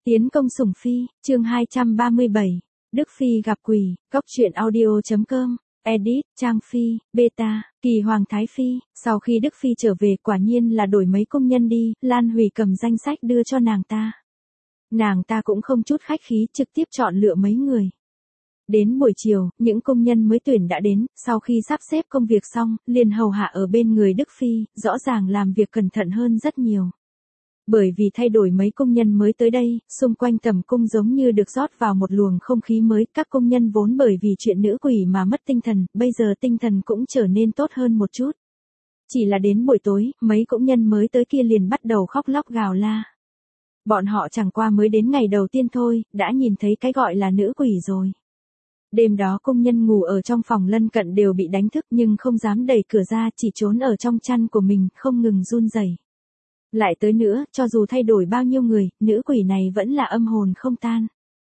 Tiến công sủng phi, chương 237, Đức Phi gặp quỷ, góc truyện audio.com, edit, Trang Phi, beta, Kỳ Hoàng Thái Phi. Sau khi Đức Phi trở về quả nhiên là đổi mấy công nhân đi, Lan Hủy cầm danh sách đưa cho nàng ta. Nàng ta cũng không chút khách khí trực tiếp chọn lựa mấy người. Đến buổi chiều, những công nhân mới tuyển đã đến, sau khi sắp xếp công việc xong, liền hầu hạ ở bên người Đức Phi, rõ ràng làm việc cẩn thận hơn rất nhiều. Bởi vì thay đổi mấy công nhân mới tới đây, xung quanh tầm cung giống như được rót vào một luồng không khí mới, các công nhân vốn bởi vì chuyện nữ quỷ mà mất tinh thần, bây giờ tinh thần cũng trở nên tốt hơn một chút. Chỉ là đến buổi tối, mấy công nhân mới tới kia liền bắt đầu khóc lóc gào la. Bọn họ chẳng qua mới đến ngày đầu tiên thôi, đã nhìn thấy cái gọi là nữ quỷ rồi. Đêm đó công nhân ngủ ở trong phòng lân cận đều bị đánh thức nhưng không dám đẩy cửa ra, chỉ trốn ở trong chăn của mình, không ngừng run rẩy. Lại tới nữa, cho dù thay đổi bao nhiêu người, nữ quỷ này vẫn là âm hồn không tan.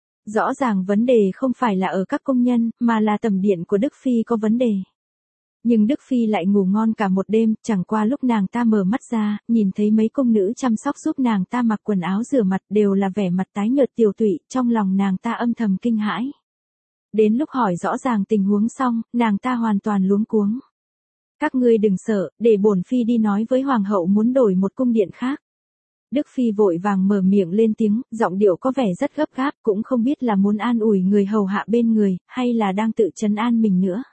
Rõ ràng vấn đề không phải là ở các công nhân, mà là tầm điện của Đức Phi có vấn đề. Nhưng Đức Phi lại ngủ ngon cả một đêm, chẳng qua lúc nàng ta mở mắt ra, nhìn thấy mấy công nữ chăm sóc giúp nàng ta mặc quần áo rửa mặt đều là vẻ mặt tái nhợt tiều tụy, trong lòng nàng ta âm thầm kinh hãi. Đến lúc hỏi rõ ràng tình huống xong, nàng ta hoàn toàn luống cuống. Các ngươi đừng sợ, để bổn phi đi nói với hoàng hậu muốn đổi một cung điện khác. Đức Phi vội vàng mở miệng lên tiếng, giọng điệu có vẻ rất gấp gáp, cũng không biết là muốn an ủi người hầu hạ bên người, hay là đang tự trấn an mình nữa.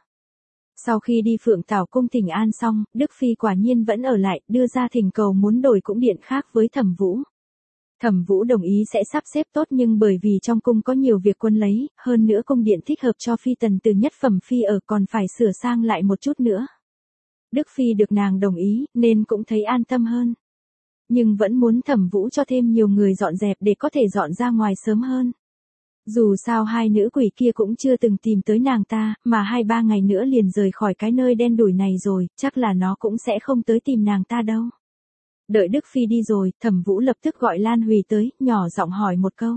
Sau khi đi Phượng Tảo cung thỉnh an xong, Đức Phi quả nhiên vẫn ở lại, đưa ra thỉnh cầu muốn đổi cung điện khác với Thẩm Vũ. Thẩm Vũ đồng ý sẽ sắp xếp tốt nhưng bởi vì trong cung có nhiều việc quân lấy, hơn nữa cung điện thích hợp cho phi tần từ nhất phẩm phi ở còn phải sửa sang lại một chút nữa. Đức Phi được nàng đồng ý, nên cũng thấy an tâm hơn. Nhưng vẫn muốn Thẩm Vũ cho thêm nhiều người dọn dẹp để có thể dọn ra ngoài sớm hơn. Dù sao hai nữ quỷ kia cũng chưa từng tìm tới nàng ta, mà 2-3 ngày nữa liền rời khỏi cái nơi đen đủi này rồi, chắc là nó cũng sẽ không tới tìm nàng ta đâu. Đợi Đức Phi đi rồi, Thẩm Vũ lập tức gọi Lan Hủy tới, nhỏ giọng hỏi một câu.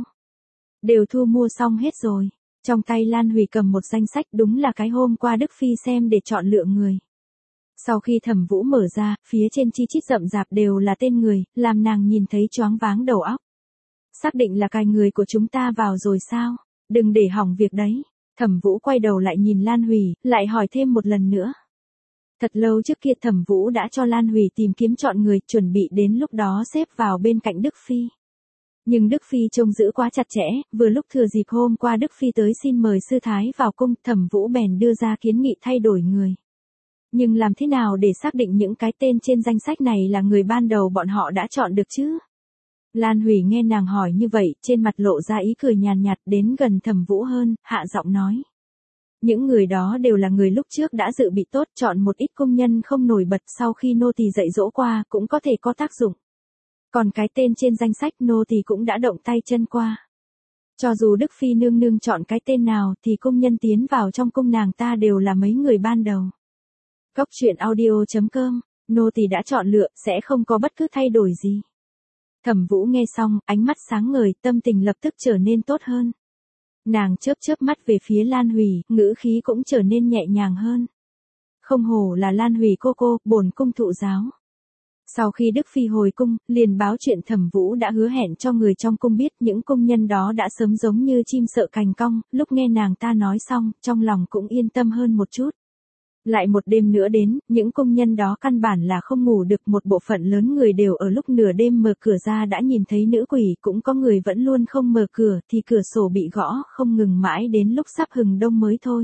Đều thu mua xong hết rồi. Trong tay Lan Hủy cầm một danh sách đúng là cái hôm qua Đức Phi xem để chọn lựa người. Sau khi Thẩm Vũ mở ra, phía trên chi chít rậm rạp đều là tên người, làm nàng nhìn thấy choáng váng đầu óc. Xác định là cài người của chúng ta vào rồi sao? Đừng để hỏng việc đấy. Thẩm Vũ quay đầu lại nhìn Lan Hủy, lại hỏi thêm một lần nữa. Thật lâu trước kia Thẩm Vũ đã cho Lan Hủy tìm kiếm chọn người, chuẩn bị đến lúc đó xếp vào bên cạnh Đức Phi. Nhưng Đức Phi trông giữ quá chặt chẽ, vừa lúc thừa dịp hôm qua Đức Phi tới xin mời sư thái vào cung, Thẩm Vũ bèn đưa ra kiến nghị thay đổi người. Nhưng làm thế nào để xác định những cái tên trên danh sách này là người ban đầu bọn họ đã chọn được chứ? Lan Hủy nghe nàng hỏi như vậy, trên mặt lộ ra ý cười nhàn nhạt, đến gần Thẩm Vũ hơn, hạ giọng nói. Những người đó đều là người lúc trước đã dự bị tốt, chọn một ít công nhân không nổi bật sau khi nô tỳ dạy dỗ qua, cũng có thể có tác dụng. Còn cái tên trên danh sách nô tỳ cũng đã động tay chân qua. Cho dù Đức Phi nương nương chọn cái tên nào thì công nhân tiến vào trong cung nàng ta đều là mấy người ban đầu. Góc truyện audio.com, nô tỳ đã chọn lựa, sẽ không có bất cứ thay đổi gì. Thẩm Vũ nghe xong, ánh mắt sáng ngời, tâm tình lập tức trở nên tốt hơn. Nàng chớp mắt về phía Lan Hủy, ngữ khí cũng trở nên nhẹ nhàng hơn. Không hổ là Lan Hủy cô, bổn cung thụ giáo. Sau khi Đức Phi hồi cung, liền báo chuyện Thẩm Vũ đã hứa hẹn cho người trong cung biết, những công nhân đó đã sớm giống như chim sợ cành cong, lúc nghe nàng ta nói xong, trong lòng cũng yên tâm hơn một chút. Lại một đêm nữa đến, những công nhân đó căn bản là không ngủ được, một bộ phận lớn người đều ở lúc nửa đêm mở cửa ra đã nhìn thấy nữ quỷ, cũng có người vẫn luôn không mở cửa thì cửa sổ bị gõ không ngừng mãi đến lúc sắp hừng đông mới thôi.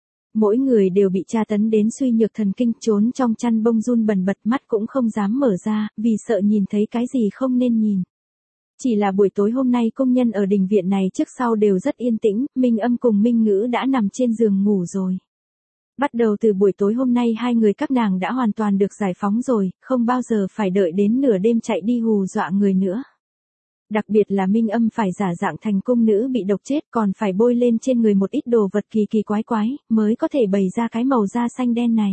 Mỗi người đều bị tra tấn đến suy nhược thần kinh, trốn trong chăn bông run bần bật, mắt cũng không dám mở ra, vì sợ nhìn thấy cái gì không nên nhìn. Chỉ là buổi tối hôm nay công nhân ở đình viện này trước sau đều rất yên tĩnh, Minh Âm cùng Minh Ngữ đã nằm trên giường ngủ rồi. Bắt đầu từ buổi tối hôm nay hai người các nàng đã hoàn toàn được giải phóng rồi, không bao giờ phải đợi đến nửa đêm chạy đi hù dọa người nữa. Đặc biệt là Minh Âm phải giả dạng thành cung nữ bị độc chết, còn phải bôi lên trên người một ít đồ vật kỳ kỳ quái quái, mới có thể bày ra cái màu da xanh đen này.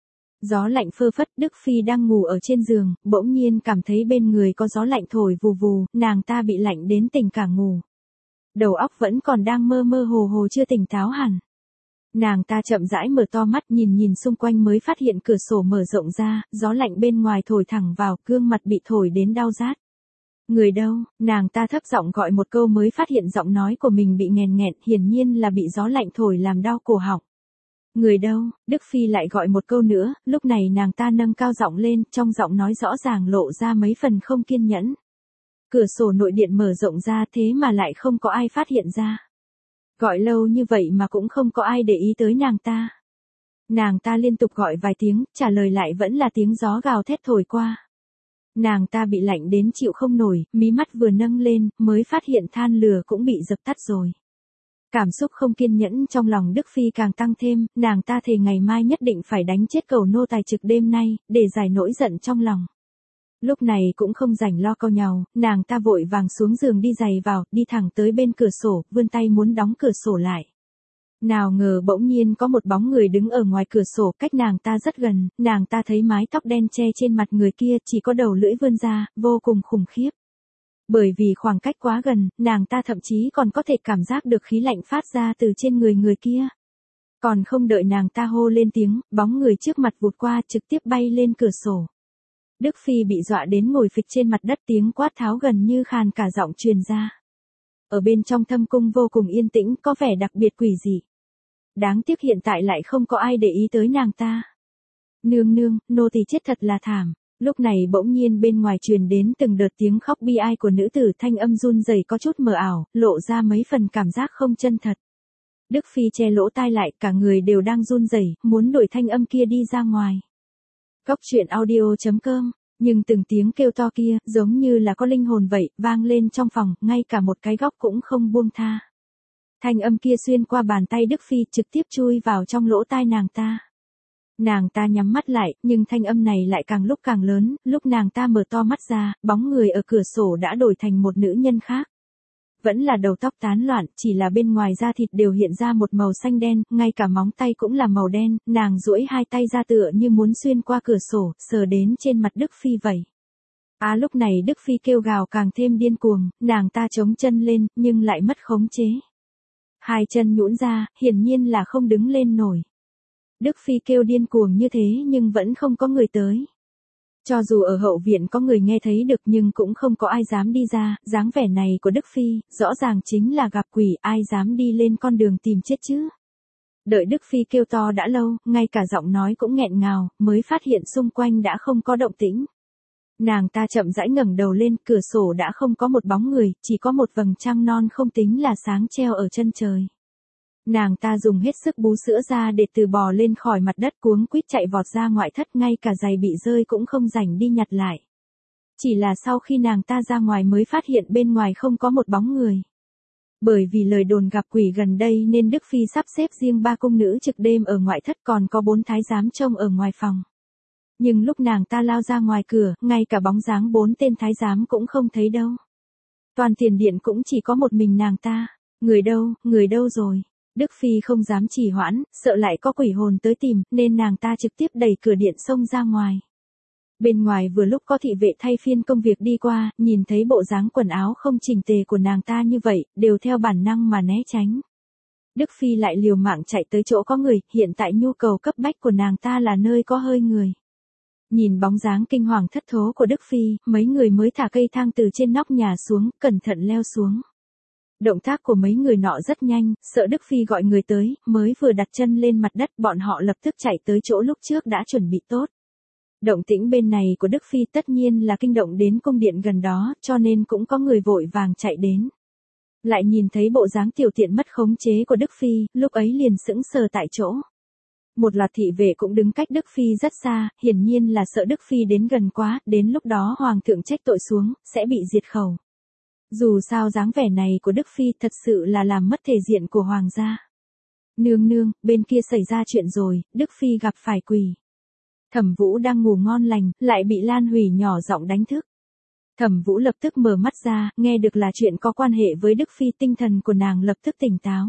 Gió lạnh phơ phất, Đức Phi đang ngủ ở trên giường, bỗng nhiên cảm thấy bên người có gió lạnh thổi vù vù, nàng ta bị lạnh đến tỉnh cả ngủ. Đầu óc vẫn còn đang mơ mơ hồ hồ chưa tỉnh táo hẳn. Nàng ta chậm rãi mở to mắt nhìn xung quanh mới phát hiện cửa sổ mở rộng ra, gió lạnh bên ngoài thổi thẳng vào, gương mặt bị thổi đến đau rát. Người đâu, nàng ta thấp giọng gọi một câu mới phát hiện giọng nói của mình bị nghẹn nghẹn, hiển nhiên là bị gió lạnh thổi làm đau cổ họng. Người đâu, Đức Phi lại gọi một câu nữa, lúc này nàng ta nâng cao giọng lên, trong giọng nói rõ ràng lộ ra mấy phần không kiên nhẫn. Cửa sổ nội điện mở rộng ra thế mà lại không có ai phát hiện ra. Gọi lâu như vậy mà cũng không có ai để ý tới nàng ta. Nàng ta liên tục gọi vài tiếng, trả lời lại vẫn là tiếng gió gào thét thổi qua. Nàng ta bị lạnh đến chịu không nổi, mí mắt vừa nâng lên, mới phát hiện than lửa cũng bị dập tắt rồi. Cảm xúc không kiên nhẫn trong lòng Đức Phi càng tăng thêm, nàng ta thề ngày mai nhất định phải đánh chết cầu nô tài trực đêm nay, để giải nỗi giận trong lòng. Lúc này cũng không rảnh lo cau nhàu, nàng ta vội vàng xuống giường đi giày vào, đi thẳng tới bên cửa sổ, vươn tay muốn đóng cửa sổ lại. Nào ngờ bỗng nhiên có một bóng người đứng ở ngoài cửa sổ cách nàng ta rất gần, nàng ta thấy mái tóc đen che trên mặt người kia chỉ có đầu lưỡi vươn ra, vô cùng khủng khiếp. Bởi vì khoảng cách quá gần, nàng ta thậm chí còn có thể cảm giác được khí lạnh phát ra từ trên người kia. Còn không đợi nàng ta hô lên tiếng, bóng người trước mặt vụt qua trực tiếp bay lên cửa sổ. Đức Phi bị dọa đến ngồi phịch trên mặt đất, tiếng quát tháo gần như khàn cả giọng truyền ra. Ở bên trong thâm cung vô cùng yên tĩnh, có vẻ đặc biệt quỷ dị. Đáng tiếc hiện tại lại không có ai để ý tới nàng ta. Nương nương, nô tỳ chết thật là thảm. Lúc này bỗng nhiên bên ngoài truyền đến từng đợt tiếng khóc bi ai của nữ tử, thanh âm run rẩy có chút mờ ảo, lộ ra mấy phần cảm giác không chân thật. Đức Phi che lỗ tai lại, cả người đều đang run rẩy, muốn đuổi thanh âm kia đi ra ngoài. Góc truyện audio.com, nhưng từng tiếng kêu to kia, giống như là có linh hồn vậy, vang lên trong phòng, ngay cả một cái góc cũng không buông tha. Thanh âm kia xuyên qua bàn tay Đức Phi trực tiếp chui vào trong lỗ tai nàng ta. Nàng ta nhắm mắt lại, nhưng thanh âm này lại càng lúc càng lớn, lúc nàng ta mở to mắt ra, bóng người ở cửa sổ đã đổi thành một nữ nhân khác. Vẫn là đầu tóc tán loạn, chỉ là bên ngoài da thịt đều hiện ra một màu xanh đen, ngay cả móng tay cũng là màu đen, nàng duỗi hai tay ra tựa như muốn xuyên qua cửa sổ, sờ đến trên mặt Đức Phi vậy. Lúc này Đức Phi kêu gào càng thêm điên cuồng, nàng ta chống chân lên, nhưng lại mất khống chế. Hai chân nhũn ra, hiển nhiên là không đứng lên nổi. Đức Phi kêu điên cuồng như thế nhưng vẫn không có người tới. Cho dù ở hậu viện có người nghe thấy được nhưng cũng không có ai dám đi ra, dáng vẻ này của Đức Phi, rõ ràng chính là gặp quỷ, ai dám đi lên con đường tìm chết chứ. Đợi Đức Phi kêu to đã lâu, ngay cả giọng nói cũng nghẹn ngào, mới phát hiện xung quanh đã không có động tĩnh. Nàng ta chậm rãi ngẩng đầu lên, cửa sổ đã không có một bóng người, chỉ có một vầng trăng non không tính là sáng treo ở chân trời. Nàng ta dùng hết sức bú sữa ra để từ bò lên khỏi mặt đất, cuống quýt chạy vọt ra ngoại thất, ngay cả giày bị rơi cũng không rảnh đi nhặt lại. Chỉ là sau khi nàng ta ra ngoài mới phát hiện bên ngoài không có một bóng người. Bởi vì lời đồn gặp quỷ gần đây nên Đức Phi sắp xếp riêng 3 cung nữ trực đêm ở ngoại thất, còn có 4 thái giám trông ở ngoài phòng. Nhưng lúc nàng ta lao ra ngoài cửa, ngay cả bóng dáng 4 tên thái giám cũng không thấy đâu. Toàn tiền điện cũng chỉ có một mình nàng ta. Người đâu rồi? Đức Phi không dám trì hoãn, sợ lại có quỷ hồn tới tìm, nên nàng ta trực tiếp đẩy cửa điện xông ra ngoài. Bên ngoài vừa lúc có thị vệ thay phiên công việc đi qua, nhìn thấy bộ dáng quần áo không chỉnh tề của nàng ta như vậy, đều theo bản năng mà né tránh. Đức Phi lại liều mạng chạy tới chỗ có người, hiện tại nhu cầu cấp bách của nàng ta là nơi có hơi người. Nhìn bóng dáng kinh hoàng thất thố của Đức Phi, mấy người mới thả cây thang từ trên nóc nhà xuống, cẩn thận leo xuống. Động tác của mấy người nọ rất nhanh, sợ Đức Phi gọi người tới, mới vừa đặt chân lên mặt đất, bọn họ lập tức chạy tới chỗ lúc trước đã chuẩn bị tốt. Động tĩnh bên này của Đức Phi tất nhiên là kinh động đến cung điện gần đó, cho nên cũng có người vội vàng chạy đến. Lại nhìn thấy bộ dáng tiểu tiện mất khống chế của Đức Phi, lúc ấy liền sững sờ tại chỗ. Một loạt thị vệ cũng đứng cách Đức Phi rất xa, hiển nhiên là sợ Đức Phi đến gần quá, đến lúc đó Hoàng thượng trách tội xuống, sẽ bị diệt khẩu. Dù sao dáng vẻ này của Đức Phi thật sự là làm mất thể diện của Hoàng gia. Nương, bên kia xảy ra chuyện rồi, Đức Phi gặp phải quỷ. Thẩm Vũ đang ngủ ngon lành, lại bị Lan Hủy nhỏ giọng đánh thức. Thẩm Vũ lập tức mở mắt ra, nghe được là chuyện có quan hệ với Đức Phi, tinh thần của nàng lập tức tỉnh táo.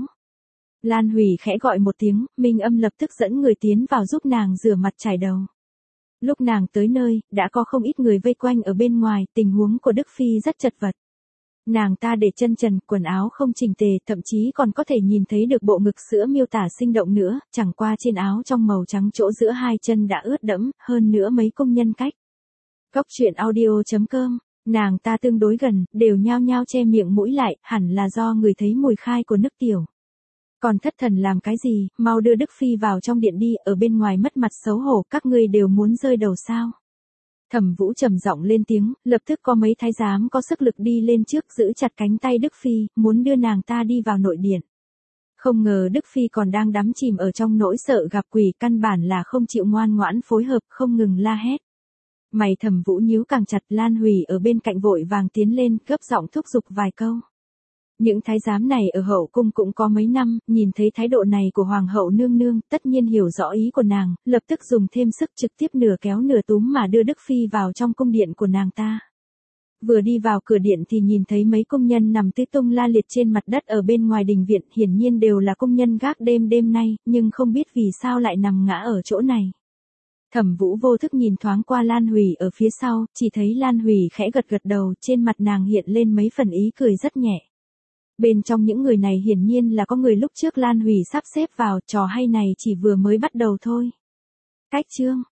Lan Hủy khẽ gọi một tiếng, Minh Âm lập tức dẫn người tiến vào giúp nàng rửa mặt chải đầu. Lúc nàng tới nơi, đã có không ít người vây quanh ở bên ngoài, tình huống của Đức Phi rất chật vật. Nàng ta để chân trần, quần áo không chỉnh tề, thậm chí còn có thể nhìn thấy được bộ ngực sữa miêu tả sinh động nữa, chẳng qua trên áo trong màu trắng chỗ giữa hai chân đã ướt đẫm, hơn nữa mấy công nhân cách. Góc truyện audio.com Nàng ta tương đối gần, đều nhao nhao che miệng mũi lại, hẳn là do người thấy mùi khai của nước tiểu. Còn thất thần làm cái gì, mau đưa Đức Phi vào trong điện đi, ở bên ngoài mất mặt xấu hổ, các ngươi đều muốn rơi đầu sao. Thẩm Vũ trầm giọng lên tiếng, lập tức có mấy thái giám có sức lực đi lên trước giữ chặt cánh tay Đức Phi, muốn đưa nàng ta đi vào nội điện. Không ngờ Đức Phi còn đang đắm chìm ở trong nỗi sợ gặp quỷ, căn bản là không chịu ngoan ngoãn phối hợp, không ngừng la hét. Mày Thẩm Vũ nhíu càng chặt, Lan Hủy ở bên cạnh vội vàng tiến lên, gấp giọng thúc giục vài câu. Những thái giám này ở hậu cung cũng có mấy năm, nhìn thấy thái độ này của hoàng hậu nương nương, tất nhiên hiểu rõ ý của nàng, lập tức dùng thêm sức trực tiếp nửa kéo nửa túm mà đưa Đức Phi vào trong cung điện của nàng ta. Vừa đi vào cửa điện thì nhìn thấy mấy công nhân nằm tứ tung la liệt trên mặt đất ở bên ngoài đình viện, hiển nhiên đều là công nhân gác đêm đêm nay, nhưng không biết vì sao lại nằm ngã ở chỗ này. Thẩm Vũ vô thức nhìn thoáng qua Lan Hủy ở phía sau, chỉ thấy Lan Hủy khẽ gật gật đầu, trên mặt nàng hiện lên mấy phần ý cười rất nhẹ. Bên trong những người này hiển nhiên là có người lúc trước Lan Hủy sắp xếp vào, trò hay này chỉ vừa mới bắt đầu thôi. Cách chương